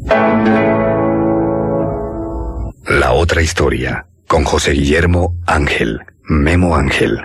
La otra historia, con José Guillermo Ángel, Memo Ángel.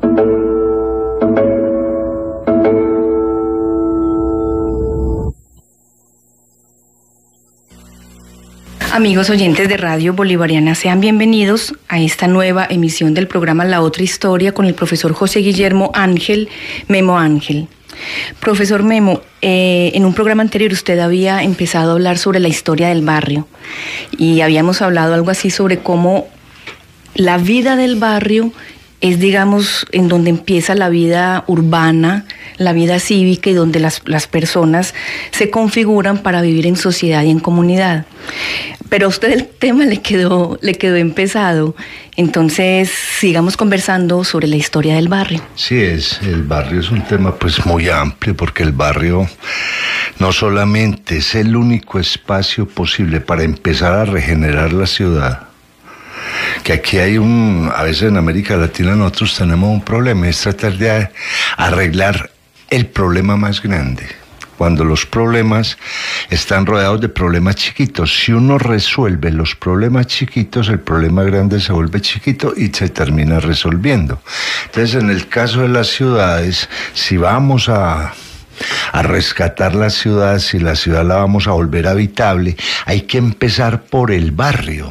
Amigos oyentes de Radio Bolivariana, sean bienvenidos a esta nueva emisión del programa La Otra Historia con el profesor José Guillermo Ángel, Memo Ángel. Profesor Memo, en un programa anterior usted había empezado a hablar sobre la historia del barrio y habíamos hablado algo así sobre cómo la vida del barrio es, digamos, en donde empieza la vida urbana, la vida cívica y donde las personas se configuran para vivir en sociedad y en comunidad. Pero a usted el tema le quedó empezado, entonces sigamos conversando sobre la historia del barrio. Sí, el barrio es un tema pues muy amplio, porque el barrio no solamente es el único espacio posible para empezar a regenerar la ciudad, que aquí hay a veces en América Latina nosotros tenemos un problema, es tratar de arreglar el problema más grande, cuando los problemas están rodeados de problemas chiquitos. Si uno resuelve los problemas chiquitos, el problema grande se vuelve chiquito y se termina resolviendo. Entonces, en el caso de las ciudades, si vamos a rescatar la ciudad, si la ciudad la vamos a volver habitable, hay que empezar por el barrio.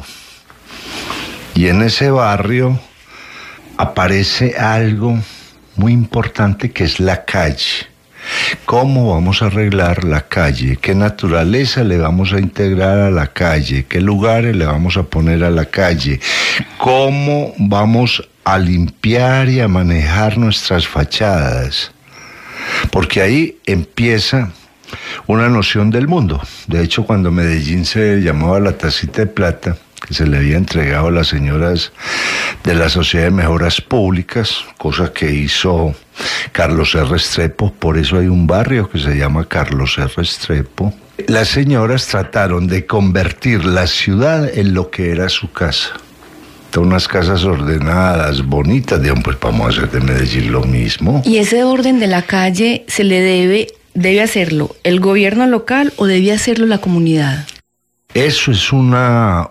Y en ese barrio aparece algo muy importante, que es la calle. ¿Cómo vamos a arreglar la calle? ¿Qué naturaleza le vamos a integrar a la calle? ¿Qué lugares le vamos a poner a la calle? ¿Cómo vamos a limpiar y a manejar nuestras fachadas? Porque ahí empieza una noción del mundo. De hecho, cuando Medellín se llamaba la Tacita de Plata, que se le había entregado a las señoras de la Sociedad de Mejoras Públicas, cosa que hizo Carlos R. Restrepo, por eso hay un barrio que se llama Carlos R. Restrepo. Las señoras trataron de convertir la ciudad en lo que era su casa. Unas casas ordenadas, bonitas, dijeron, pues vamos a hacer de Medellín lo mismo. ¿Y ese orden de la calle se le debe hacerlo el gobierno local o debe hacerlo la comunidad? Eso es una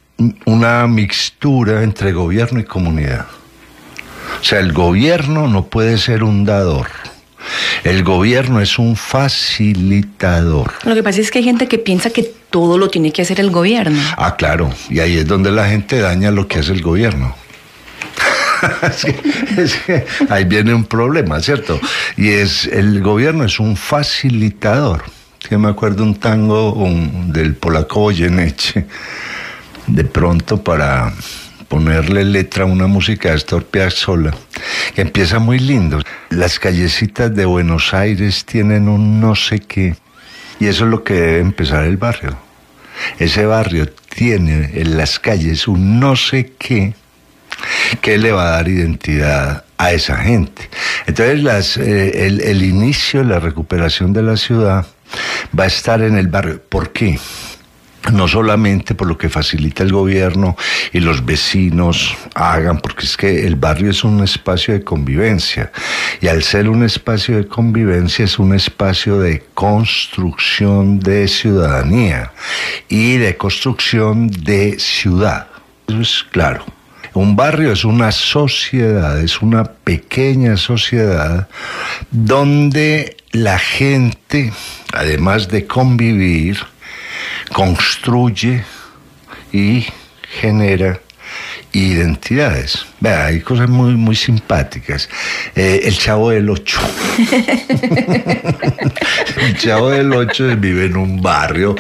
mixtura entre gobierno y comunidad. O sea, el gobierno no puede ser un dador. El gobierno es un facilitador. Lo que pasa es que hay gente que piensa que todo lo tiene que hacer el gobierno. Ah, claro. Y ahí es donde la gente daña lo que hace el gobierno. es que ahí viene un problema, ¿cierto? Y el gobierno es un facilitador. Que me acuerdo un tango del polaco Goyeneche, de pronto para ponerle letra a una música de Astor Piazzolla, que empieza muy lindo. Las callecitas de Buenos Aires tienen un no sé qué, y eso es lo que debe empezar el barrio. Ese barrio tiene en las calles un no sé qué que le va a dar identidad a esa gente. Entonces el inicio de la recuperación de la ciudad va a estar en el barrio. ¿Por qué? No solamente por lo que facilita el gobierno y los vecinos hagan, porque es que el barrio es un espacio de convivencia, y al ser un espacio de convivencia es un espacio de construcción de ciudadanía y de construcción de ciudad. Eso es claro. Un barrio es una sociedad, es una pequeña sociedad donde la gente, además de convivir, construye y genera identidades. Vea, hay cosas muy, muy simpáticas. El Chavo del Ocho. El Chavo del Ocho vive en un barrio,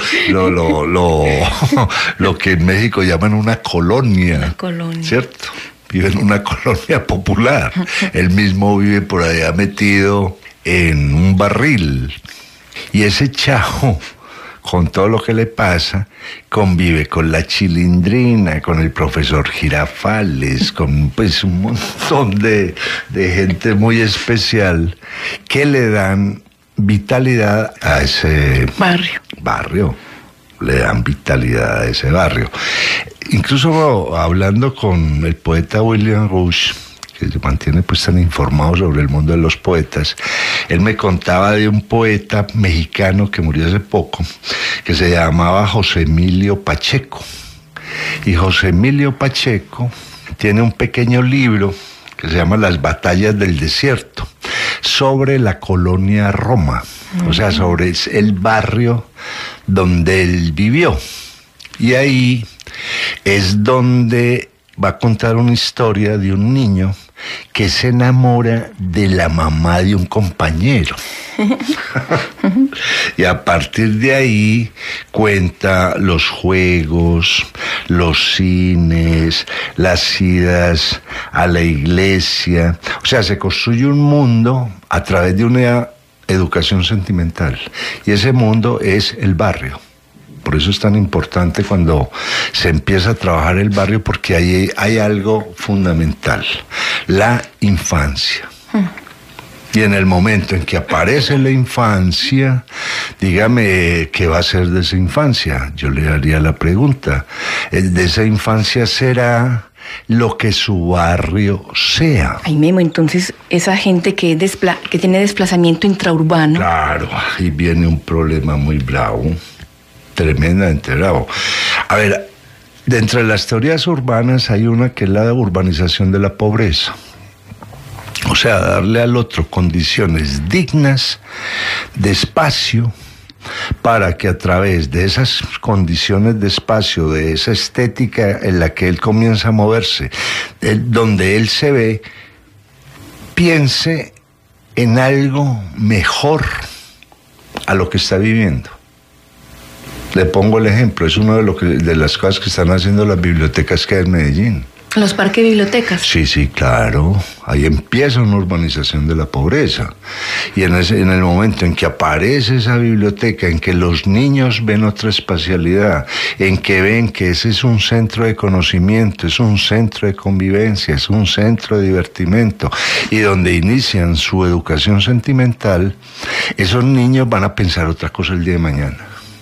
lo que en México llaman una colonia. Una colonia. ¿Cierto? Vive en una colonia popular. Él mismo vive por allá metido en un barril. Y ese Chavo, con todo lo que le pasa, convive con la Chilindrina, con el profesor Girafales, con pues un montón de gente muy especial que le dan vitalidad a ese barrio. Le dan vitalidad a ese barrio. Incluso hablando con el poeta William Rush, que se mantiene pues tan informado sobre el mundo de los poetas, él me contaba de un poeta mexicano que murió hace poco, que se llamaba José Emilio Pacheco. Y José Emilio Pacheco tiene un pequeño libro que se llama Las batallas del desierto, sobre la colonia Roma, o sea, sobre el barrio donde él vivió. Y ahí es donde va a contar una historia de un niño que se enamora de la mamá de un compañero. Y a partir de ahí cuenta los juegos, los cines, las idas a la iglesia. O sea, se construye un mundo a través de una educación sentimental. Y ese mundo es el barrio. Por eso es tan importante cuando se empieza a trabajar el barrio, porque ahí hay algo fundamental, la infancia. Y en el momento en que aparece la infancia, dígame qué va a ser de esa infancia. Yo le haría la pregunta, ¿de esa infancia será lo que su barrio sea? Ay, Memo, entonces esa gente que tiene desplazamiento intraurbano. Claro, ahí viene un problema muy bravo. Tremendamente bravo. A ver, dentro de las teorías urbanas hay una que es la urbanización de la pobreza. O sea, darle al otro condiciones dignas de espacio para que a través de esas condiciones de espacio, de esa estética en la que él comienza a moverse, donde él se ve, piense en algo mejor a lo que está viviendo. Le pongo el ejemplo, es una de las cosas que están haciendo las bibliotecas que hay en Medellín. ¿Los parques bibliotecas? Sí, claro. Ahí empieza una urbanización de la pobreza. Y en el momento en que aparece esa biblioteca, en que los niños ven otra espacialidad, en que ven que ese es un centro de conocimiento, es un centro de convivencia, es un centro de divertimento, y donde inician su educación sentimental, esos niños van a pensar otra cosa el día de mañana.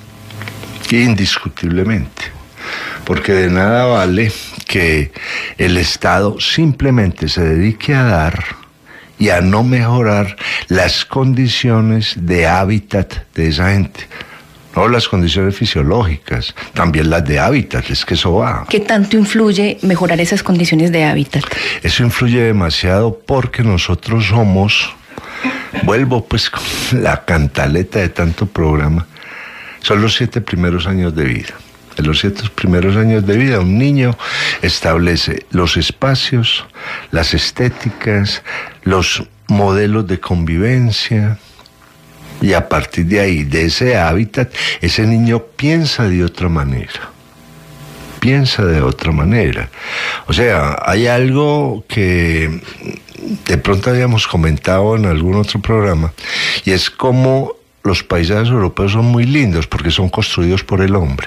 Indiscutiblemente. Porque de nada vale que el Estado simplemente se dedique a dar y a no mejorar las condiciones de hábitat de esa gente. No las condiciones fisiológicas, también las de hábitat, es que eso va. ¿Qué tanto influye mejorar esas condiciones de hábitat? Eso influye demasiado porque nosotros somos, vuelvo pues con la cantaleta de tanto programa, son los 7 primeros años de vida. En los 7 primeros años de vida, un niño establece los espacios, las estéticas, los modelos de convivencia, y a partir de ahí, de ese hábitat, ese niño piensa de otra manera. Piensa de otra manera. O sea, hay algo que de pronto habíamos comentado en algún otro programa, y es como los paisajes europeos son muy lindos porque son construidos por el hombre.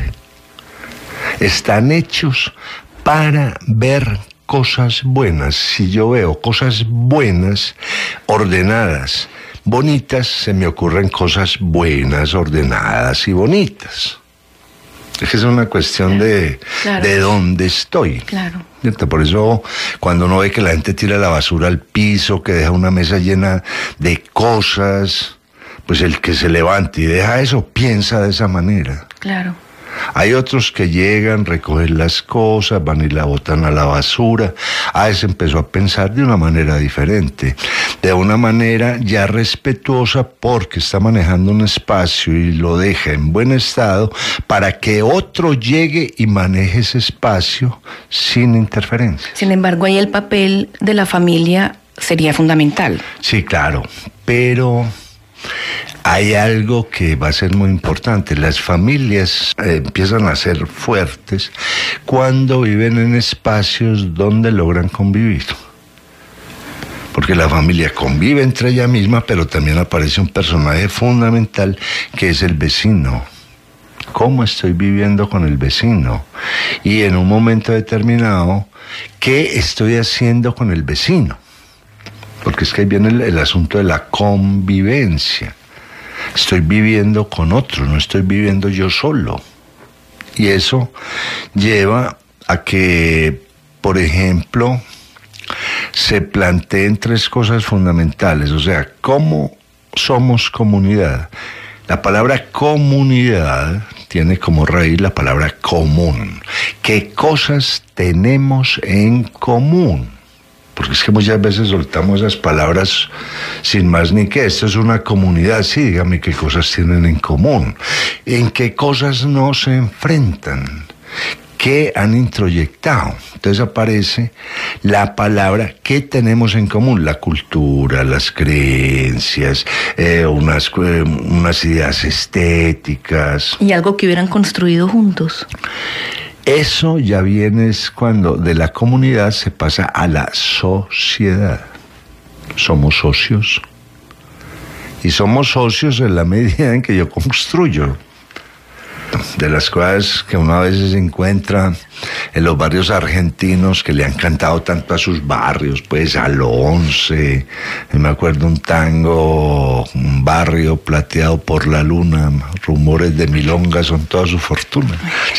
Están hechos para ver cosas buenas. Si yo veo cosas buenas, ordenadas, bonitas, se me ocurren cosas buenas, ordenadas y bonitas. Es que es una cuestión de dónde estoy. Claro. Por eso, cuando uno ve que la gente tira la basura al piso, que deja una mesa llena de cosas, pues el que se levante y deja eso, piensa de esa manera. Claro. Hay otros que llegan, recogen las cosas, van y la botan a la basura. Ese empezó a pensar de una manera diferente, de una manera ya respetuosa, porque está manejando un espacio y lo deja en buen estado para que otro llegue y maneje ese espacio sin interferencia. Sin embargo, ahí el papel de la familia sería fundamental. Sí, claro, pero hay algo que va a ser muy importante. Las familias empiezan a ser fuertes cuando viven en espacios donde logran convivir. Porque la familia convive entre ella misma, pero también aparece un personaje fundamental que es el vecino. ¿Cómo estoy viviendo con el vecino? Y en un momento determinado, ¿qué estoy haciendo con el vecino? Porque es que ahí viene el asunto de la convivencia. Estoy viviendo con otros, no estoy viviendo yo solo. Y eso lleva a que, por ejemplo, se planteen 3 cosas fundamentales, o sea, ¿cómo somos comunidad? La palabra comunidad tiene como raíz la palabra común. ¿Qué cosas tenemos en común? Porque es que muchas veces soltamos esas palabras sin más ni qué. Esto es una comunidad, sí, dígame qué cosas tienen en común. ¿En qué cosas no se enfrentan? ¿Qué han introyectado? Entonces aparece la palabra ¿qué tenemos en común? La cultura, las creencias, unas ideas estéticas. Y algo que hubieran construido juntos. Eso ya viene es cuando de la comunidad se pasa a la sociedad. Somos socios. Y somos socios en la medida en que yo construyo. De las cosas que uno a veces encuentra en los barrios argentinos que le han cantado tanto a sus barrios, pues al 11, me acuerdo un tango, un barrio plateado por la luna, rumores de milonga son toda su fortuna.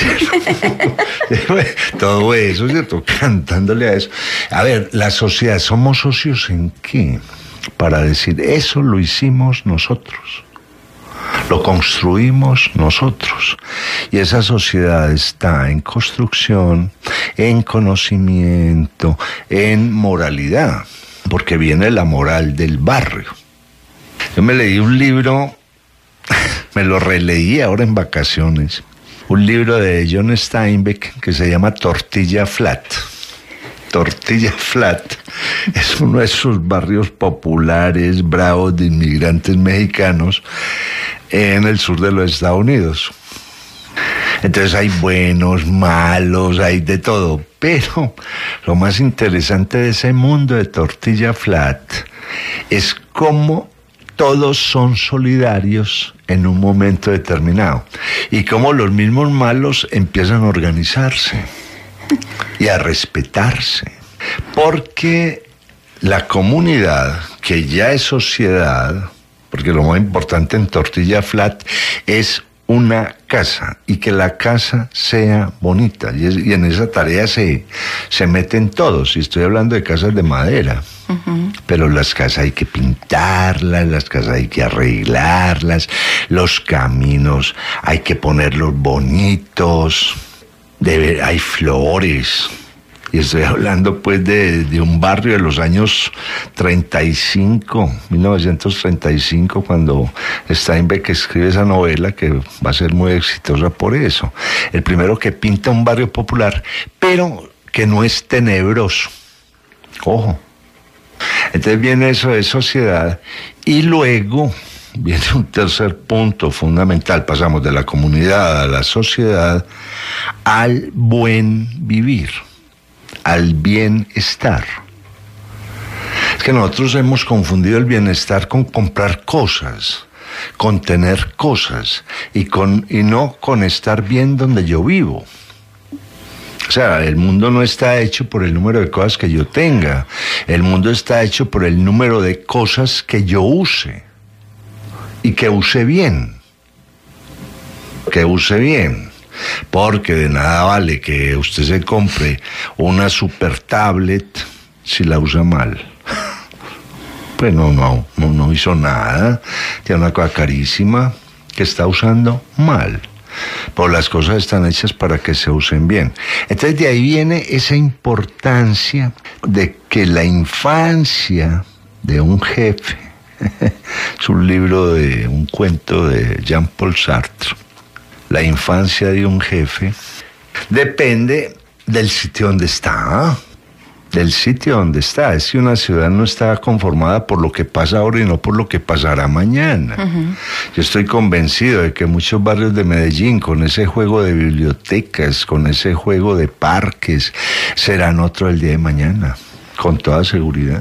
Todo eso, ¿cierto? Cantándole a eso. A ver, la sociedad, ¿somos socios en qué? Para decir, eso lo hicimos nosotros. Lo construimos nosotros. Y esa sociedad está en construcción, en conocimiento, en moralidad, porque viene la moral del barrio. Yo me leí un libro, me lo releí ahora en vacaciones, un libro de John Steinbeck que se llama Tortilla Flat. Tortilla Flat es uno de esos barrios populares, bravos de inmigrantes mexicanos en el sur de los Estados Unidos. Entonces hay buenos, malos, hay de todo, pero lo más interesante de ese mundo de Tortilla Flat es cómo todos son solidarios en un momento determinado y cómo los mismos malos empiezan a organizarse y a respetarse, porque la comunidad, que ya es sociedad, porque lo más importante en Tortilla Flat es una casa, y que la casa sea bonita, y en esa tarea se meten todos, y estoy hablando de casas de madera, pero las casas hay que pintarlas, las casas hay que arreglarlas, los caminos hay que ponerlos bonitos, hay flores. Y estoy hablando pues de un barrio de los años 1935, cuando Steinbeck escribe esa novela que va a ser muy exitosa por eso. El primero que pinta un barrio popular, pero que no es tenebroso. Ojo. Entonces viene eso de sociedad y luego viene un tercer punto fundamental. Pasamos de la comunidad a la sociedad al buen vivir, al bienestar. Es que nosotros hemos confundido el bienestar con comprar cosas, con tener cosas y no con estar bien donde yo vivo. O sea, el mundo no está hecho por el número de cosas que yo tenga. El mundo está hecho por el número de cosas que yo use. Y que use bien. Que use bien. Porque de nada vale que usted se compre una super tablet si la usa mal. Pues no hizo nada. Tiene una cosa carísima que está usando mal. Pero las cosas están hechas para que se usen bien. Entonces de ahí viene esa importancia de que la infancia de un jefe, es un libro un cuento de Jean-Paul Sartre, la infancia de un jefe depende del sitio donde está. Del sitio donde está. Es que una ciudad no está conformada por lo que pasa ahora y no por lo que pasará mañana. Yo estoy convencido de que muchos barrios de Medellín, con ese juego de bibliotecas, con ese juego de parques, serán otro el día de mañana, con toda seguridad.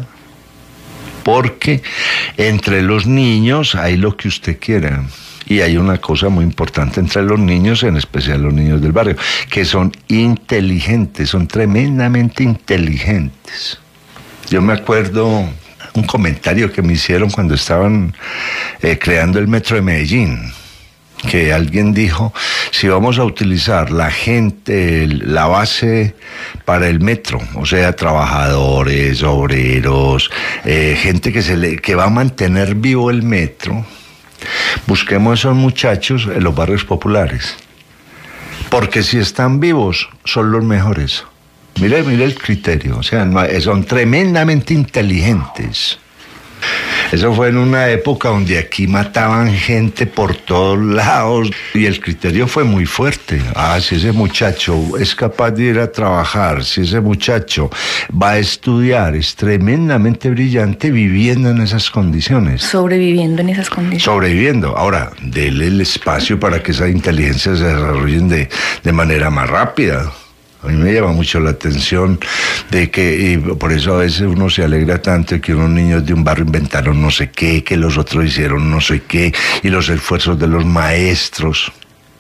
Porque entre los niños hay lo que usted quiera. Y hay una cosa muy importante entre los niños, en especial los niños del barrio, que son inteligentes, son tremendamente inteligentes. Yo me acuerdo un comentario que me hicieron cuando estaban creando el metro de Medellín, que alguien dijo, si vamos a utilizar la gente, la base para el metro, o sea, trabajadores, obreros, gente que va a mantener vivo el metro, busquemos a esos muchachos en los barrios populares. Porque si están vivos, son los mejores. Mire el criterio, o sea, son tremendamente inteligentes. Eso fue en una época donde aquí mataban gente por todos lados y el criterio fue muy fuerte. Si ese muchacho es capaz de ir a trabajar, si ese muchacho va a estudiar, es tremendamente brillante viviendo en esas condiciones. Sobreviviendo en esas condiciones. Sobreviviendo. Ahora, dele el espacio para que esa inteligencia se desarrollen de manera más rápida. A mí me llama mucho la atención de que, y por eso a veces uno se alegra tanto de que unos niños de un barrio inventaron no sé qué, que los otros hicieron no sé qué, y los esfuerzos de los maestros.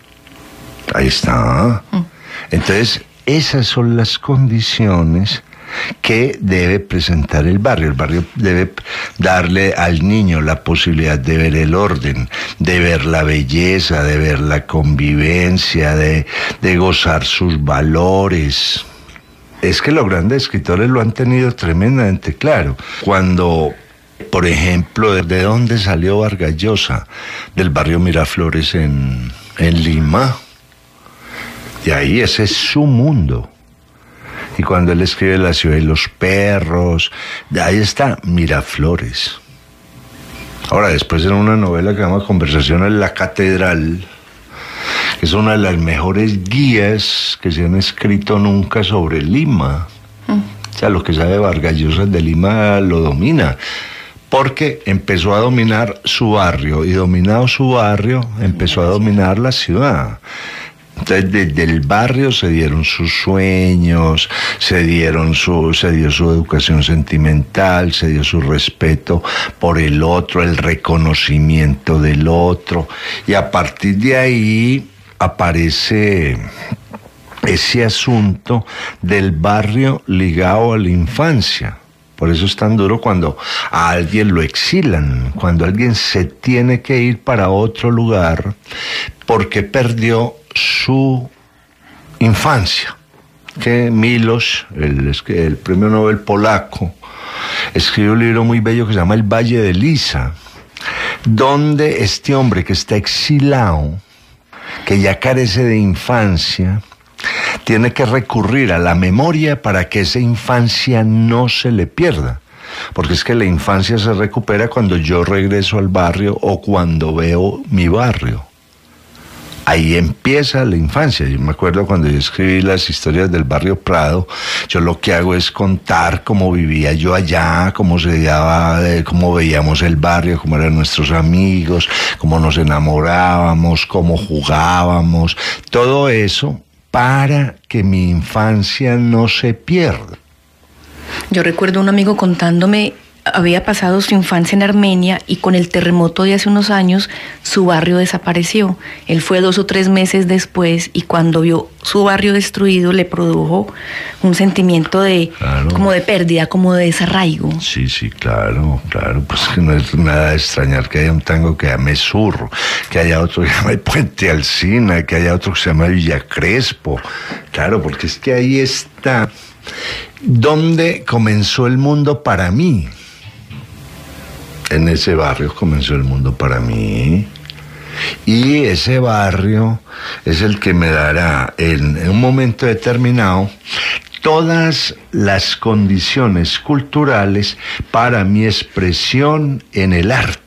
Ahí está. Entonces, esas son las condiciones que debe presentar el barrio. El barrio debe darle al niño la posibilidad de ver el orden, de ver la belleza, de ver la convivencia, de gozar sus valores. Es que los grandes escritores lo han tenido tremendamente claro. Cuando, por ejemplo, ¿de dónde salió Vargas Llosa? Del barrio Miraflores en Lima. Y ahí ese es su mundo. Y cuando él escribe La ciudad y los perros, de ahí está Miraflores. Ahora, después en una novela que se llama Conversaciones en la Catedral, que es una de las mejores guías que se han escrito nunca sobre Lima. O sea, lo que sabe Vargas Llosa de Lima lo domina, porque empezó a dominar su barrio, y dominado su barrio, empezó a dominar la ciudad. Entonces, desde el barrio se dieron sus sueños, se dio su educación sentimental, se dio su respeto por el otro, el reconocimiento del otro, y a partir de ahí aparece ese asunto del barrio ligado a la infancia. Por eso es tan duro cuando a alguien lo exilan, cuando alguien se tiene que ir para otro lugar porque perdió su infancia. Que Milosz, el premio Nobel polaco, escribió un libro muy bello que se llama El Valle de Lisa, donde este hombre que está exilado, que ya carece de infancia, tiene que recurrir a la memoria para que esa infancia no se le pierda. Porque es que la infancia se recupera cuando yo regreso al barrio o cuando veo mi barrio. Ahí empieza la infancia. Yo me acuerdo cuando yo escribí las historias del barrio Prado, yo lo que hago es contar cómo vivía yo allá, cómo se daba, cómo veíamos el barrio, cómo eran nuestros amigos, cómo nos enamorábamos, cómo jugábamos, todo eso para que mi infancia no se pierda. Yo recuerdo un amigo contándome, había pasado su infancia en Armenia y con el terremoto de hace unos años su barrio desapareció. Él fue 2 o 3 meses después y cuando vio su barrio destruido le produjo un sentimiento de, claro, como de pérdida, como de desarraigo. Sí, claro, pues que no es nada de extrañar que haya un tango que llame Zurro, que haya otro que llame Puente Alsina, que haya otro que se llama Villa Crespo. Claro, porque es que ahí está donde comenzó el mundo para mí. En ese barrio comenzó el mundo para mí. Y ese barrio es el que me dará en un momento determinado todas las condiciones culturales para mi expresión en el arte.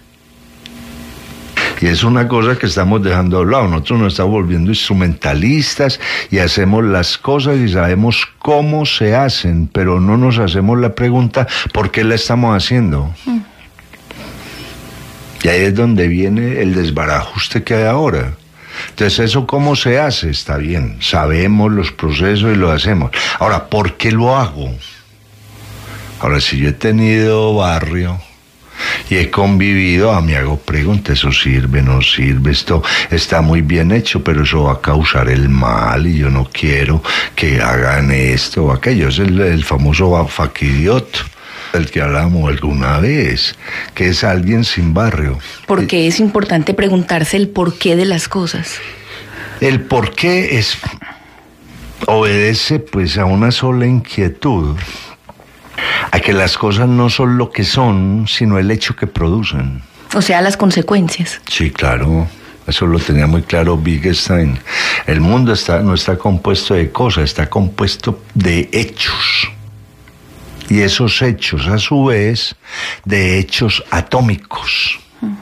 Y es una cosa que estamos dejando de lado. Nosotros nos estamos volviendo instrumentalistas y hacemos las cosas y sabemos cómo se hacen, pero no nos hacemos la pregunta ¿por qué la estamos haciendo? Y ahí es donde viene el desbarajuste que hay ahora. Entonces, ¿eso cómo se hace? Está bien, sabemos los procesos y lo hacemos. Ahora, ¿por qué lo hago? Ahora, si yo he tenido barrio y he convivido, me hago preguntas, ¿eso sirve, no sirve? Esto está muy bien hecho, pero eso va a causar el mal y yo no quiero que hagan esto o aquello. Es el famoso faquidiot, del que hablamos alguna vez, que es alguien sin barrio. Porque es importante preguntarse el porqué de las cosas. El por qué obedece pues a una sola inquietud, a que las cosas no son lo que son, sino el hecho que producen. O sea, las consecuencias. Sí, claro. Eso lo tenía muy claro Wittgenstein. El mundo no está compuesto de cosas, está compuesto de hechos. Y esos hechos, a su vez, de hechos atómicos.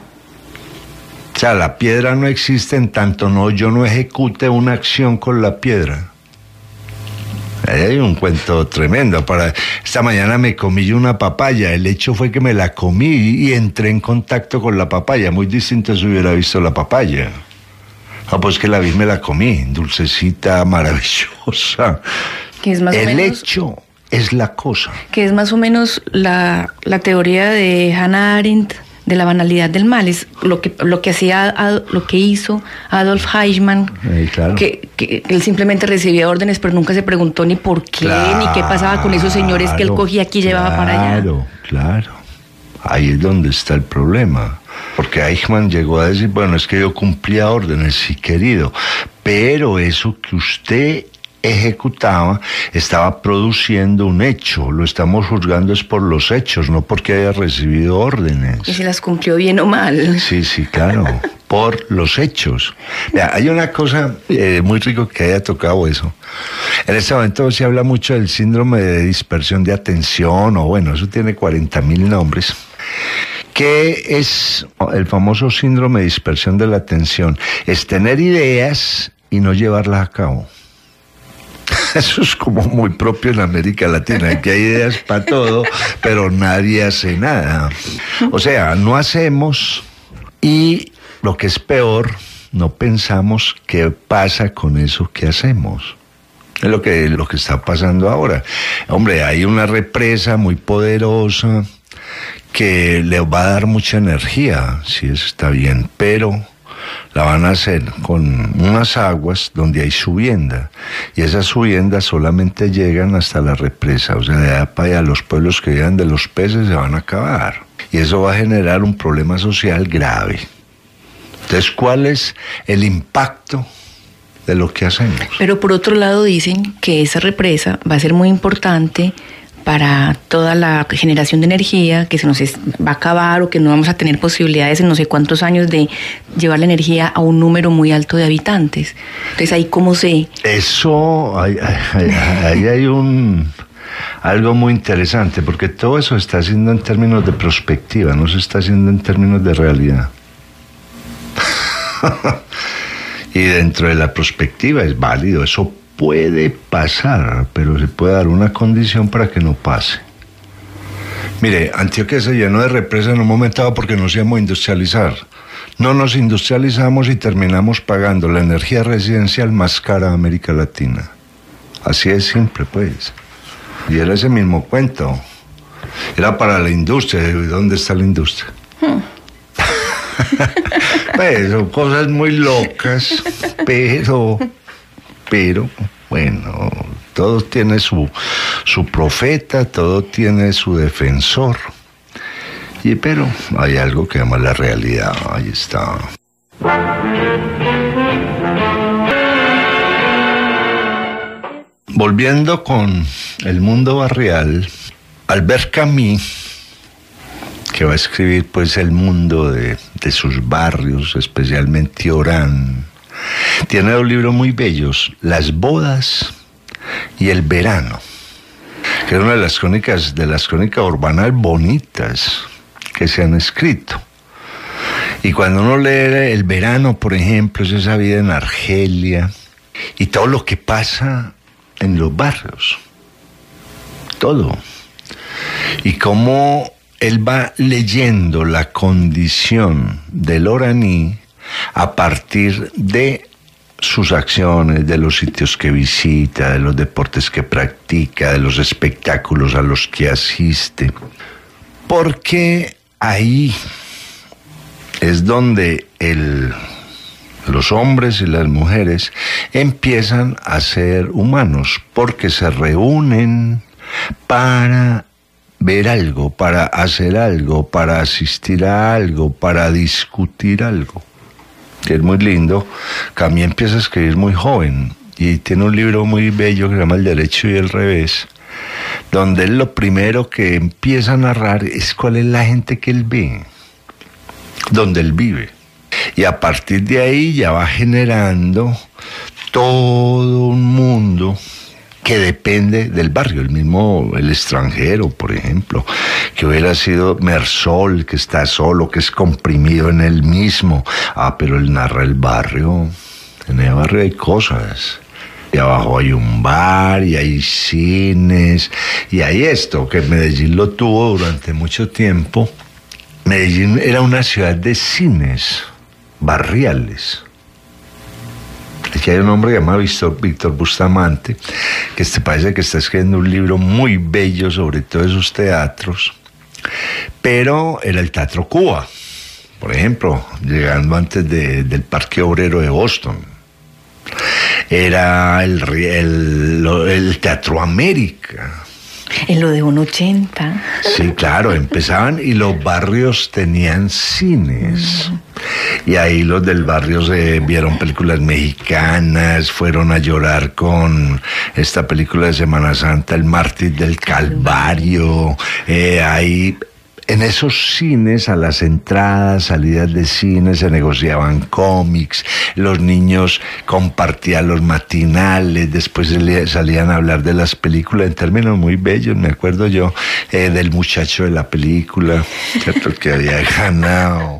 O sea, la piedra no existe en tanto yo no ejecute una acción con la piedra. Ahí hay un cuento tremendo. Esta mañana me comí una papaya. El hecho fue que me la comí y entré en contacto con la papaya. Muy distinto si hubiera visto la papaya. Pues que la vi, me la comí. Dulcecita, maravillosa. Que es más o menos... El hecho es la cosa. Que es más o menos la teoría de Hannah Arendt de la banalidad del mal. Es lo que hizo Adolf Eichmann, claro. que él simplemente recibía órdenes, pero nunca se preguntó ni por qué, ni qué pasaba con esos señores que él cogía aquí y llevaba para allá. Claro. Ahí es donde está el problema. Porque Eichmann llegó a decir, bueno, es que yo cumplía órdenes, sí, querido, pero eso que usted ejecutaba estaba produciendo un hecho. Lo estamos juzgando es por los hechos, no porque haya recibido órdenes. Y si las cumplió bien o mal. Sí, claro, por los hechos. Mira, hay una cosa muy rico que haya tocado eso. En este momento se habla mucho del síndrome de dispersión de atención, o bueno, eso tiene 40,000 nombres. ¿Qué es el famoso síndrome de dispersión de la atención? Es tener ideas y no llevarlas a cabo. Eso es como muy propio en América Latina, que hay ideas para todo, pero nadie hace nada. O sea, no hacemos y lo que es peor, no pensamos qué pasa con eso que hacemos. Es lo que está pasando ahora. Hombre, hay una represa muy poderosa que le va a dar mucha energía, sí, eso está bien, pero la van a hacer con unas aguas donde hay subienda, y esas subiendas solamente llegan hasta la represa, o sea, de allá para allá los pueblos que llegan de los peces se van a acabar, y eso va a generar un problema social grave. Entonces, ¿cuál es el impacto de lo que hacemos? Pero por otro lado dicen que esa represa va a ser muy importante para toda la generación de energía, que se nos va a acabar o que no vamos a tener posibilidades en no sé cuántos años de llevar la energía a un número muy alto de habitantes. Entonces, ahí cómo se... Eso, ahí hay algo muy interesante, porque todo eso se está haciendo en términos de perspectiva, no se está haciendo en términos de realidad. Y dentro de la perspectiva es válido, eso puede pasar, pero se puede dar una condición para que no pase. Mire, Antioquia se llenó de represas en un momento dado porque nos íbamos a industrializar. No nos industrializamos y terminamos pagando la energía residencial más cara de América Latina. Así es simple, pues. Y era ese mismo cuento. Era para la industria. ¿Dónde está la industria? Pues son cosas muy locas, pero bueno, todo tiene su profeta, todo tiene su defensor. Pero hay algo que llama la realidad, ahí está. Volviendo con el mundo barrial, Albert Camus, que va a escribir pues el mundo de sus barrios, especialmente Orán, tiene dos libros muy bellos, Las bodas y El verano, que es una de las crónicas urbanas bonitas que se han escrito. Y cuando uno lee El verano, por ejemplo, es esa vida en Argelia y todo lo que pasa en los barrios, todo. Y cómo él va leyendo la condición del oraní a partir de sus acciones, de los sitios que visita, de los deportes que practica, de los espectáculos a los que asiste. Porque ahí es donde los hombres y las mujeres empiezan a ser humanos, porque se reúnen para ver algo, para hacer algo, para asistir a algo, para discutir algo. que es muy lindo. Camus empieza a escribir muy joven y tiene un libro muy bello que se llama El Derecho y el Revés, donde él lo primero que empieza a narrar es cuál es la gente que él ve, donde él vive. Y a partir de ahí ya va generando todo un mundo que depende del barrio, el extranjero, por ejemplo, que hubiera sido Mersol, que está solo, que es comprimido en él mismo. Pero él narra el barrio, en el barrio hay cosas. Y abajo hay un bar, y hay cines, y hay esto, que Medellín lo tuvo durante mucho tiempo. Medellín era una ciudad de cines barriales. Aquí hay un hombre que se llama Víctor Bustamante, que parece que está escribiendo un libro muy bello sobre todos esos teatros, pero era el Teatro Cuba, por ejemplo, llegando antes del Parque Obrero de Boston. Era el Teatro América. En lo de 1.80. Sí, claro, empezaban y los barrios tenían cines. Y ahí los del barrio se vieron películas mexicanas, fueron a llorar con esta película de Semana Santa, El Mártir del Calvario. Ahí en esos cines, a las entradas, salidas de cine, se negociaban cómics, los niños compartían los matinales, después salían a hablar de las películas en términos muy bellos. Me acuerdo yo del muchacho de la película, ¿cierto? Que había ganado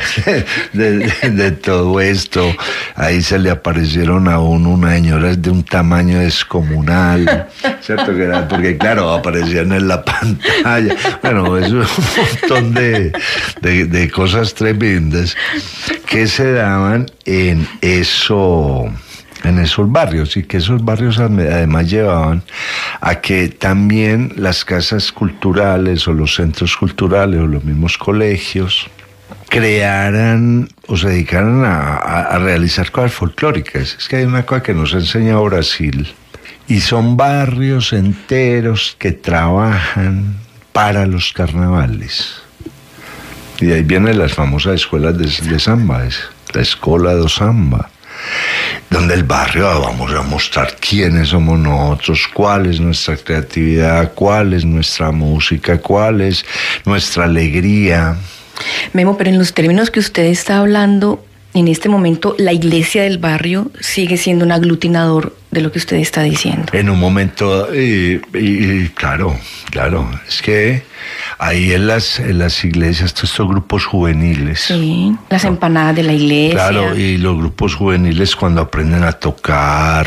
de todo esto. Ahí se le aparecieron a uno unas señoras de un tamaño descomunal, ¿cierto? Que era porque, claro, aparecían en la pantalla. Bueno, eso un montón de cosas tremendas que se daban en esos barrios, y que esos barrios además llevaban a que también las casas culturales o los centros culturales o los mismos colegios crearan o se dedicaran a realizar cosas folclóricas. Es que hay una cosa que nos ha enseñado Brasil, y son barrios enteros que trabajan para los carnavales. Y de ahí vienen las famosas escuelas de samba, la Escola do Samba, donde el barrio vamos a mostrar quiénes somos nosotros, cuál es nuestra creatividad, cuál es nuestra música, cuál es nuestra alegría. Memo, pero en los términos que usted está hablando, en este momento la iglesia del barrio sigue siendo un aglutinador de lo que usted está diciendo. En un momento, claro, es que ahí en las iglesias, todos estos grupos juveniles. Sí, las empanadas de la iglesia. Claro, y los grupos juveniles cuando aprenden a tocar,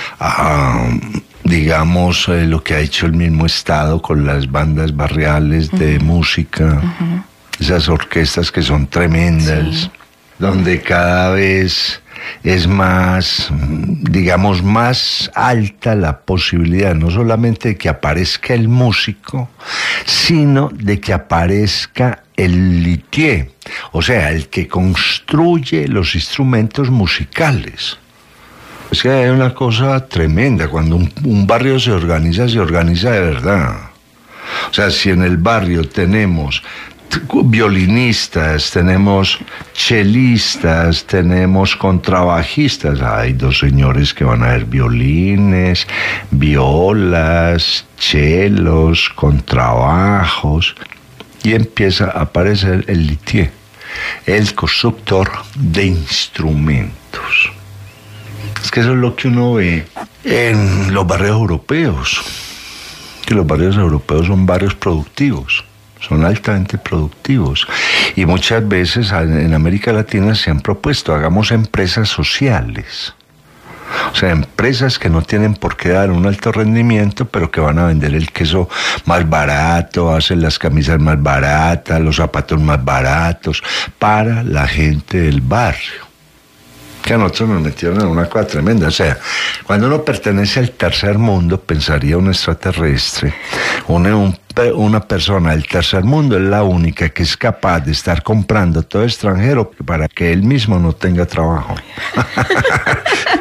digamos, lo que ha hecho el mismo Estado con las bandas barriales de música, esas orquestas que son tremendas. Sí. Donde cada vez es más, digamos, más alta la posibilidad, no solamente de que aparezca el músico, sino de que aparezca el luthier, o sea, el que construye los instrumentos musicales. Es que hay una cosa tremenda, cuando un barrio se organiza de verdad. O sea, si en el barrio tenemos violinistas, tenemos chelistas, tenemos contrabajistas. Hay dos señores que van a ver violines, violas, chelos, contrabajos, y empieza a aparecer el luthier, el constructor de instrumentos. Es que eso es lo que uno ve en los barrios europeos, que los barrios europeos son barrios productivos. Son altamente productivos, y muchas veces en América Latina se han propuesto, hagamos empresas sociales, o sea, empresas que no tienen por qué dar un alto rendimiento, pero que van a vender el queso más barato, hacen las camisas más baratas, los zapatos más baratos, para la gente del barrio. Que a nosotros nos metieron en una cosa tremenda. O sea, cuando uno pertenece al tercer mundo, pensaría un extraterrestre, una persona del tercer mundo es la única que es capaz de estar comprando todo extranjero para que él mismo no tenga trabajo.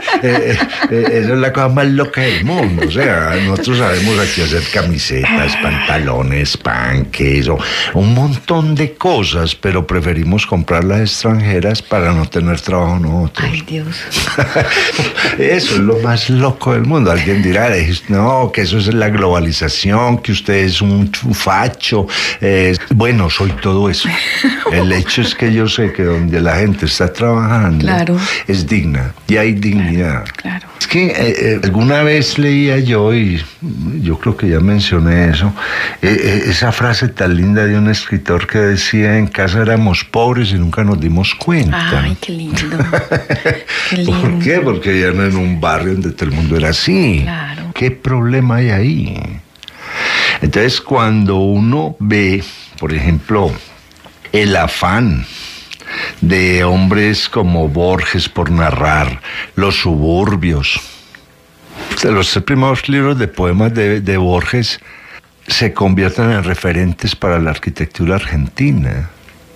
Esa es la cosa más loca del mundo. O sea, nosotros sabemos aquí hacer camisetas, pantalones, panques, o un montón de cosas, pero preferimos comprar las extranjeras para no tener trabajo nosotros. Ay, Dios. Eso es lo más loco del mundo. Alguien dirá, no, que eso es la globalización, que usted es un facho. Bueno, soy todo eso. El hecho es que yo sé que donde la gente está trabajando, claro, es digna y hay dignidad. Claro. Es que alguna vez leía yo, y yo creo que ya mencioné eso, esa frase tan linda de un escritor que decía: en casa éramos pobres y nunca nos dimos cuenta. Ay, qué lindo. Qué lindo. ¿Por qué? Porque vivían en un barrio donde todo el mundo era así. Claro. ¿Qué problema hay ahí? Entonces, cuando uno ve, por ejemplo, el afán de hombres como Borges por narrar los suburbios, los primeros libros de poemas de Borges se convierten en referentes para la arquitectura argentina.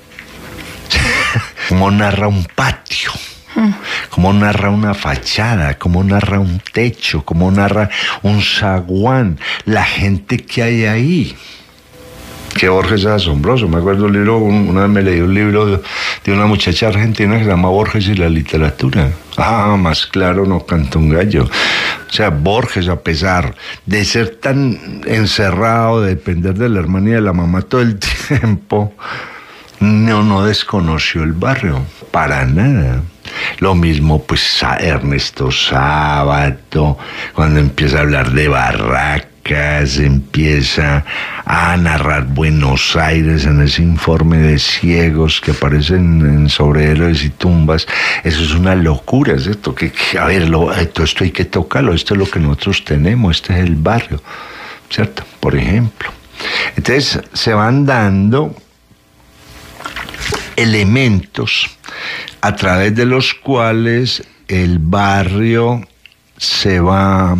Cómo narra un patio, cómo narra una fachada, cómo narra un techo, cómo narra un zaguán, la gente que hay ahí. Que Borges es asombroso. Me acuerdo un libro, una vez me leí un libro de una muchacha argentina que se llama Borges y la literatura. Más claro no canta un gallo. O sea, Borges, a pesar de ser tan encerrado, de depender de la hermana y de la mamá todo el tiempo, no desconoció el barrio, para nada. Lo mismo, pues, Ernesto Sábato, cuando empieza a hablar de barracas, empieza a narrar Buenos Aires en ese informe de ciegos que aparecen en Sobre héroes y tumbas. Eso es una locura, ¿cierto? A ver, todo esto hay que tocarlo, esto es lo que nosotros tenemos, este es el barrio, ¿cierto? Por ejemplo. Entonces, se van dando elementos a través de los cuales el barrio se va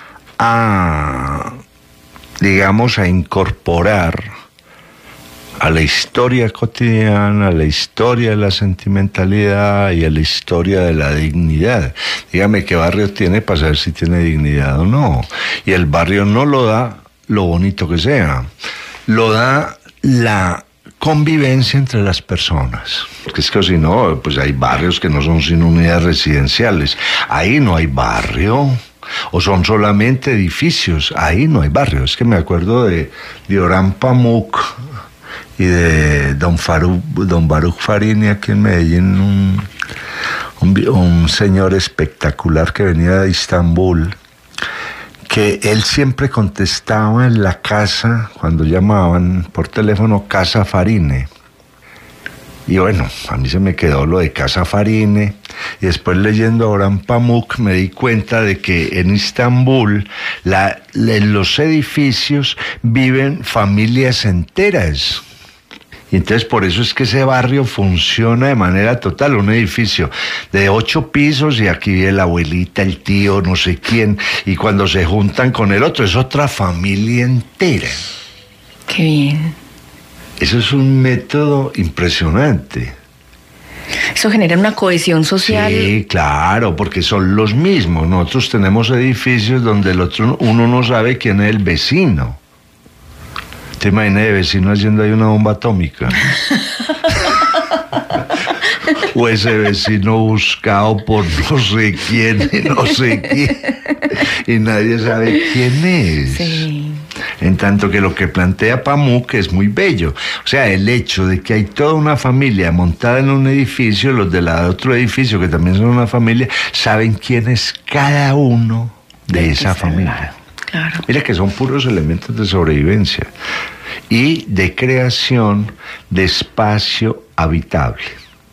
a, digamos, a incorporar a la historia cotidiana, a la historia de la sentimentalidad y a la historia de la dignidad. Dígame qué barrio tiene para saber si tiene dignidad o no. Y el barrio no lo da lo bonito que sea, lo da la convivencia entre las personas. Porque es que si no, pues hay barrios que no son sino unidades residenciales. Ahí no hay barrio. O son solamente edificios. Ahí no hay barrio. Es que me acuerdo de Orhan Pamuk y de don Baruch Farini aquí en Medellín, un señor espectacular que venía de Istambul, que él siempre contestaba en la casa, cuando llamaban por teléfono, Casa Farine. Y bueno, a mí se me quedó lo de Casa Farine, y después leyendo a Orhan Pamuk me di cuenta de que en Istambul, en los edificios viven familias enteras. Y entonces por eso es que ese barrio funciona de manera total, un edificio de 8 pisos y aquí vive la abuelita, el tío, no sé quién, y cuando se juntan con el otro es otra familia entera. Qué bien. Eso es un método impresionante. Eso genera una cohesión social. Sí, claro, porque son los mismos. Nosotros tenemos edificios donde uno no sabe quién es el vecino. ¿Te imaginas de vecino haciendo ahí una bomba atómica? O ese vecino buscado por no sé quién y no sé quién, y nadie sabe quién es. Sí. En tanto que lo que plantea Pamuk es muy bello. O sea, el hecho de que hay toda una familia montada en un edificio, los de la otro edificio, que también son una familia, saben quién es cada uno de esa familia. Claro. Mira que son puros elementos de sobrevivencia y de creación de espacio habitable.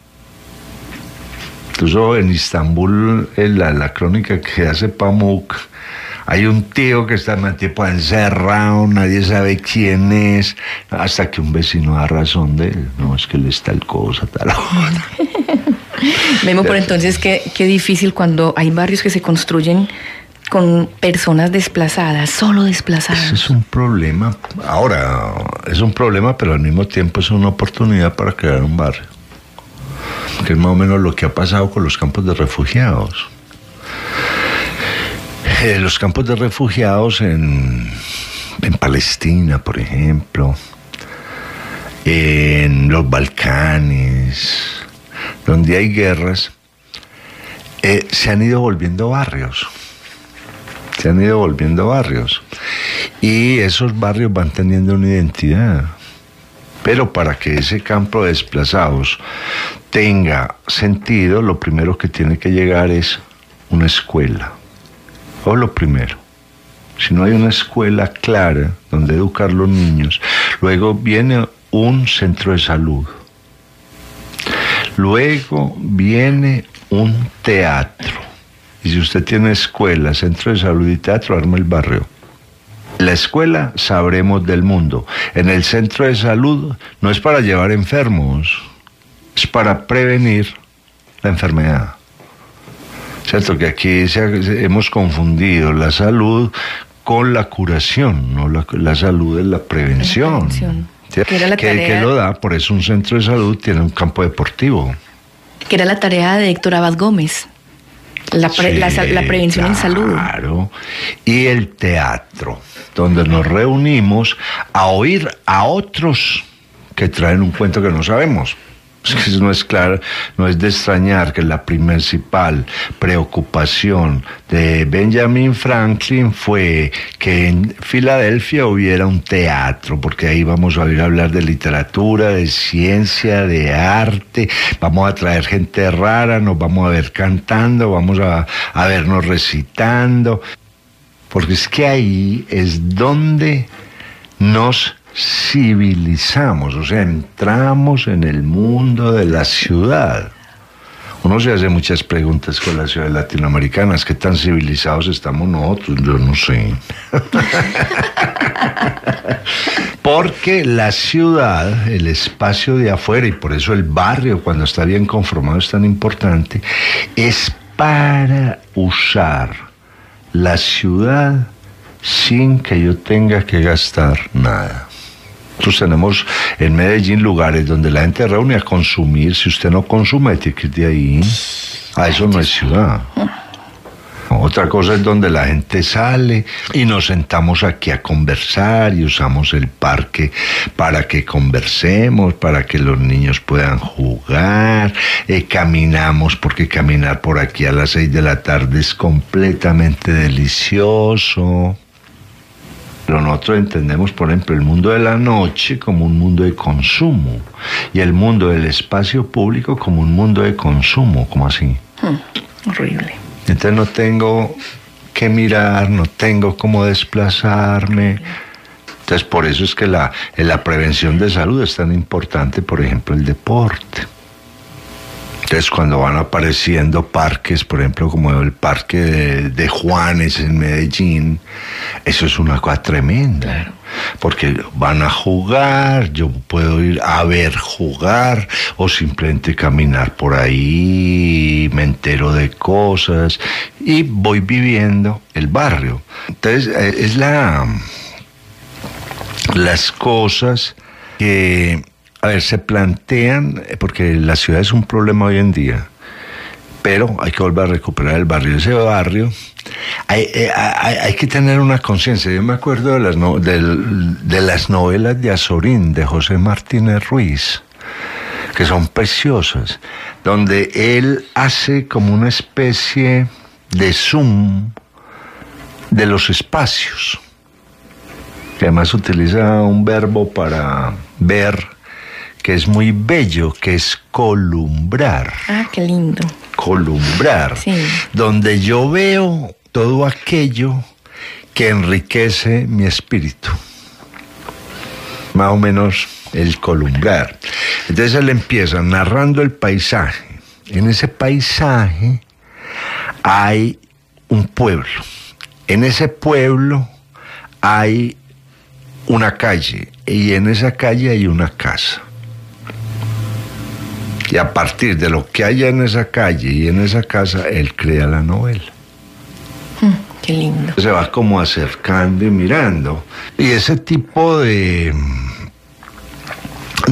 Incluso en Istambul, en la crónica que hace Pamuk, hay un tío que está tipo encerrado, nadie sabe quién es, hasta que un vecino da razón de él. No, es que él es tal cosa, tal otra. Memo, por entonces, qué difícil cuando hay barrios que se construyen con personas desplazadas, solo desplazadas. Eso es un problema. Ahora, es un problema, pero al mismo tiempo es una oportunidad para crear un barrio. Que es más o menos lo que ha pasado con los campos de refugiados. los campos de refugiados en Palestina, por ejemplo, en los Balcanes, donde hay guerras, se han ido volviendo barrios. Y esos barrios van teniendo una identidad. Pero para que ese campo de desplazados tenga sentido, lo primero que tiene que llegar es una escuela. O lo primero. Si no hay una escuela clara donde educar a los niños, luego viene un centro de salud. Luego viene un teatro. Y si usted tiene escuela, centro de salud y teatro, arma el barrio. La escuela sabremos del mundo. En el centro de salud no es para llevar enfermos, es para prevenir la enfermedad. Cierto que aquí hemos confundido la salud con la curación, ¿no? La salud es la prevención. Que lo da, por eso un centro de salud tiene un campo deportivo. Que era la tarea de Héctor Abad Gómez. La prevención en salud. Claro. Y el teatro, donde nos reunimos a oír a otros que traen un cuento que no sabemos. Es que eso no es claro, no es de extrañar que la principal preocupación de Benjamin Franklin fue que en Filadelfia hubiera un teatro, porque ahí vamos a oír hablar de literatura, de ciencia, de arte, vamos a traer gente rara, nos vamos a ver cantando, vamos a vernos recitando, porque es que ahí es donde nos civilizamos, o sea, entramos en el mundo de la ciudad. Uno se hace muchas preguntas con las ciudades latinoamericanas, ¿qué tan civilizados estamos nosotros? Yo no sé. Porque la ciudad, el espacio de afuera, y por eso el barrio, cuando está bien conformado, es tan importante, es para usar la ciudad sin que yo tenga que gastar nada. Nosotros tenemos en Medellín lugares donde la gente reúne a consumir. Si usted no consume, tiene que ir de ahí. Eso no es ciudad. Otra cosa es donde la gente sale y nos sentamos aquí a conversar y usamos el parque para que conversemos, para que los niños puedan jugar, caminamos, porque caminar por aquí a las 6 de la tarde es completamente delicioso. Pero nosotros entendemos, por ejemplo, el mundo de la noche como un mundo de consumo y el mundo del espacio público como un mundo de consumo, ¿cómo así? Horrible. Entonces no tengo que mirar, no tengo cómo desplazarme. Entonces por eso es que en la prevención de salud es tan importante, por ejemplo, el deporte. Entonces cuando van apareciendo parques, por ejemplo, como el parque de Juanes en Medellín, eso es una cosa tremenda. Claro. Porque van a jugar, yo puedo ir a ver jugar o simplemente caminar por ahí, me entero de cosas y voy viviendo el barrio. Entonces es las cosas que se plantean, porque la ciudad es un problema hoy en día, pero hay que volver a recuperar el barrio. Ese barrio, hay que tener una conciencia. Yo me acuerdo de las novelas de Azorín, de José Martínez Ruiz, que son preciosas, donde él hace como una especie de zoom de los espacios, que además utiliza un verbo para ver, que es muy bello, que es columbrar. Ah, qué lindo. Columbrar, sí. Donde yo veo todo aquello que enriquece mi espíritu. Más o menos el columbrar. Entonces él empieza narrando el paisaje. En ese paisaje hay un pueblo. En ese pueblo hay una calle. Y en esa calle hay una casa. Y a partir de lo que haya en esa calle y en esa casa, él crea la novela. Qué lindo. Se va como acercando y mirando. Y ese tipo de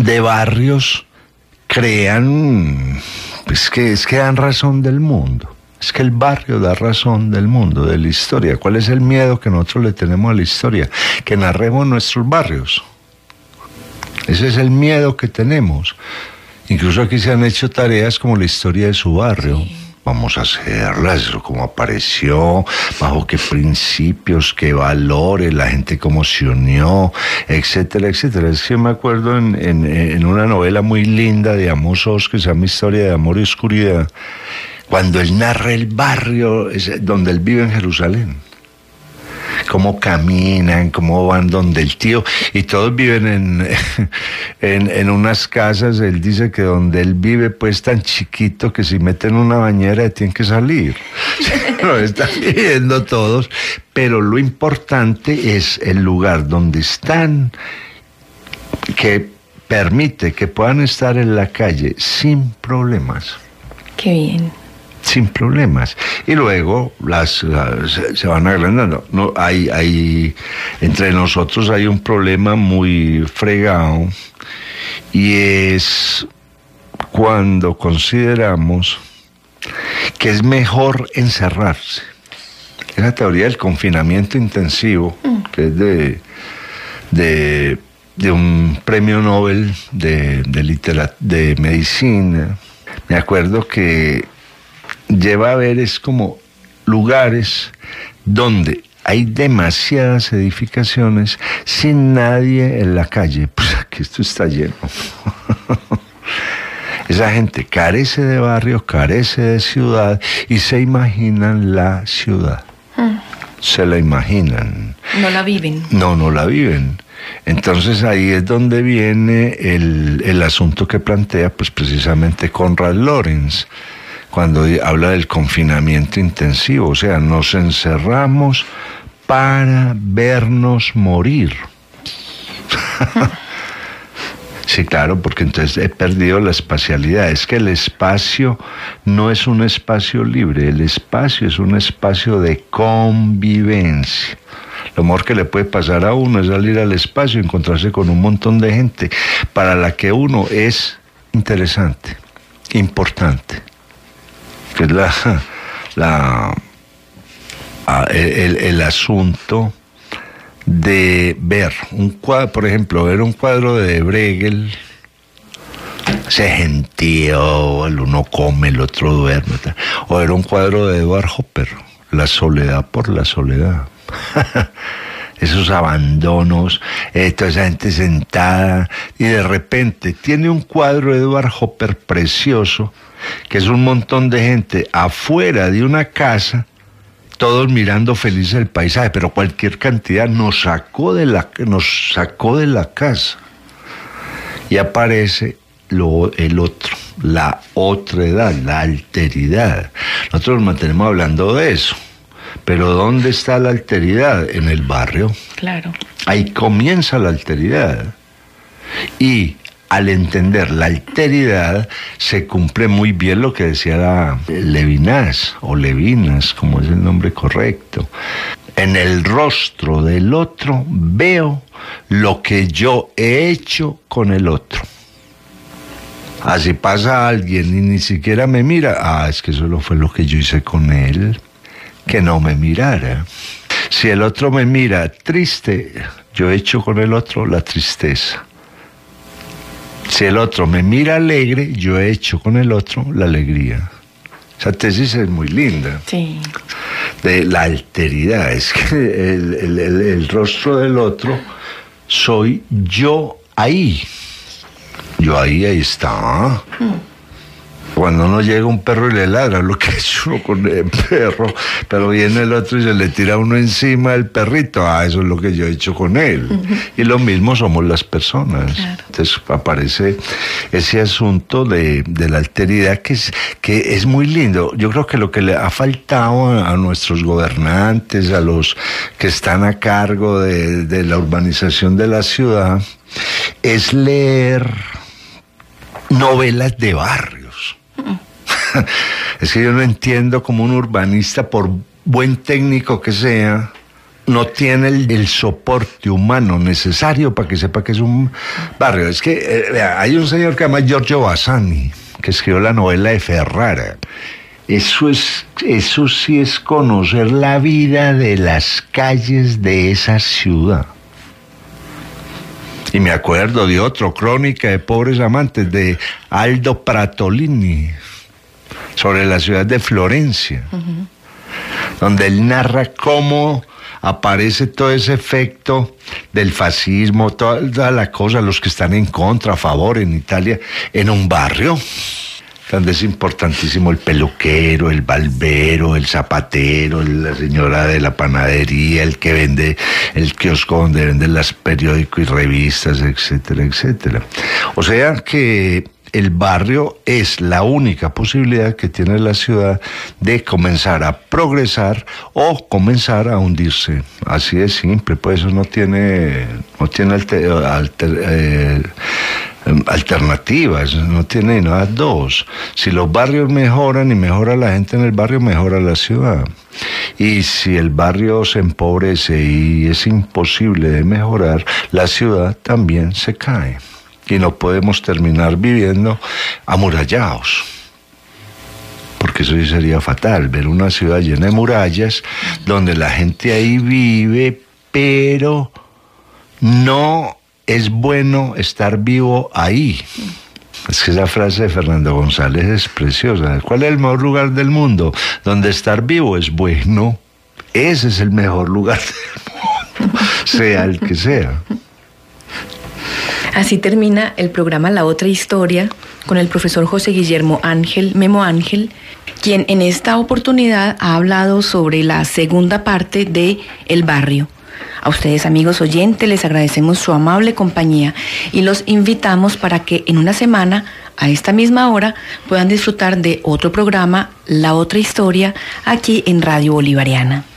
barrios crean, pues que dan razón del mundo. Es que el barrio da razón del mundo, de la historia. ¿Cuál es el miedo que nosotros le tenemos a la historia? Que narremos nuestros barrios. Ese es el miedo que tenemos. Incluso aquí se han hecho tareas como la historia de su barrio. Sí. Vamos a hacerlas, como apareció, bajo qué principios, qué valores, la gente cómo se unió, etcétera, etcétera. Es que me acuerdo en una novela muy linda de Amos Oz, que se llama Historia de Amor y Oscuridad, cuando él narra el barrio donde él vive en Jerusalén. Cómo caminan, cómo van donde el tío, y todos viven en unas casas. Él dice que donde él vive pues tan chiquito que si meten una bañera tienen que salir. No están viviendo todos, pero lo importante es el lugar donde están, que permite que puedan estar en la calle sin problemas. Qué bien. Sin problemas. Y luego se van agrandando. No, entre nosotros hay un problema muy fregado, y es cuando consideramos que es mejor encerrarse. Esa teoría del confinamiento intensivo, que es de un premio Nobel de medicina. Me acuerdo que lleva a ver, es como lugares donde hay demasiadas edificaciones sin nadie en la calle. Pues aquí esto está lleno. Esa gente carece de barrio, carece de ciudad, y se imaginan la ciudad. Se la imaginan. No la viven. No la viven. Entonces ahí es donde viene el asunto que plantea pues precisamente Konrad Lorenz, cuando habla del confinamiento intensivo. O sea, nos encerramos para vernos morir. Sí, claro, porque entonces he perdido la espacialidad. Es que el espacio no es un espacio libre, el espacio es un espacio de convivencia. Lo mejor que le puede pasar a uno es salir al espacio y encontrarse con un montón de gente para la que uno es interesante, importante. Que es el asunto de ver un cuadro, por ejemplo, ver un cuadro de Bruegel, ese gentío, el uno come, el otro duerme, o ver un cuadro de Edward Hopper, La soledad por la soledad. Esos abandonos, toda esa gente sentada, y de repente tiene un cuadro de Edward Hopper precioso, que es un montón de gente afuera de una casa, todos mirando felices el paisaje, pero cualquier cantidad nos sacó de la casa, y aparece el otro, la otra edad, la alteridad. Nosotros nos mantenemos hablando de eso, pero ¿dónde está la alteridad? En el barrio. Claro. Ahí comienza la alteridad, y al entender la alteridad, se cumple muy bien lo que decía Levinas, o Levinas, como es el nombre correcto. En el rostro del otro veo lo que yo he hecho con el otro. Así pasa alguien y ni siquiera me mira, es que solo fue lo que yo hice con él, que no me mirara. Si el otro me mira triste, yo he hecho con el otro la tristeza. Si el otro me mira alegre, yo he hecho con el otro la alegría. Esa tesis es muy linda. Sí. De la alteridad. Es que el rostro del otro soy yo ahí. Yo ahí está. Cuando uno llega un perro y le ladra, lo que es uno con el perro, pero viene el otro y se le tira uno encima del perrito, eso es lo que yo he hecho con él. Y lo mismo somos las personas. Claro. Entonces aparece ese asunto de la alteridad que es muy lindo. Yo creo que lo que le ha faltado a nuestros gobernantes, a los que están a cargo de la urbanización de la ciudad, es leer novelas de barrios. Es que yo no entiendo cómo un urbanista, por buen técnico que sea, no tiene el soporte humano necesario para que sepa que es un barrio. Es que hay un señor que se llama Giorgio Bassani, que escribió la novela de Ferrara, Eso sí es conocer la vida de las calles de esa ciudad. Y me acuerdo de otro, Crónica de pobres amantes, de Aldo Pratolini, sobre la ciudad de Florencia, donde él narra cómo aparece todo ese efecto del fascismo, toda la cosa, los que están en contra, a favor en Italia, en un barrio donde es importantísimo el peluquero, el barbero, el zapatero, la señora de la panadería, el que vende el kiosco donde venden los periódicos y revistas, etcétera, etcétera. O sea que el barrio es la única posibilidad que tiene la ciudad de comenzar a progresar o comenzar a hundirse. Así de simple, pues eso no tiene alternativas, no tiene nada dos. Si los barrios mejoran y mejora la gente en el barrio, mejora la ciudad. Y si el barrio se empobrece y es imposible de mejorar, la ciudad también se cae. Y no podemos terminar viviendo amurallados, porque eso sí sería fatal, ver una ciudad llena de murallas, donde la gente ahí vive, pero no es bueno estar vivo ahí. Es que esa frase de Fernando González es preciosa. ¿Cuál es el mejor lugar del mundo? Donde estar vivo es bueno. Ese es el mejor lugar del mundo, sea el que sea. Así termina el programa La Otra Historia con el profesor José Guillermo Ángel, Memo Ángel, quien en esta oportunidad ha hablado sobre la segunda parte de El Barrio. A ustedes, amigos oyentes, les agradecemos su amable compañía y los invitamos para que en una semana, a esta misma hora, puedan disfrutar de otro programa, La Otra Historia, aquí en Radio Bolivariana.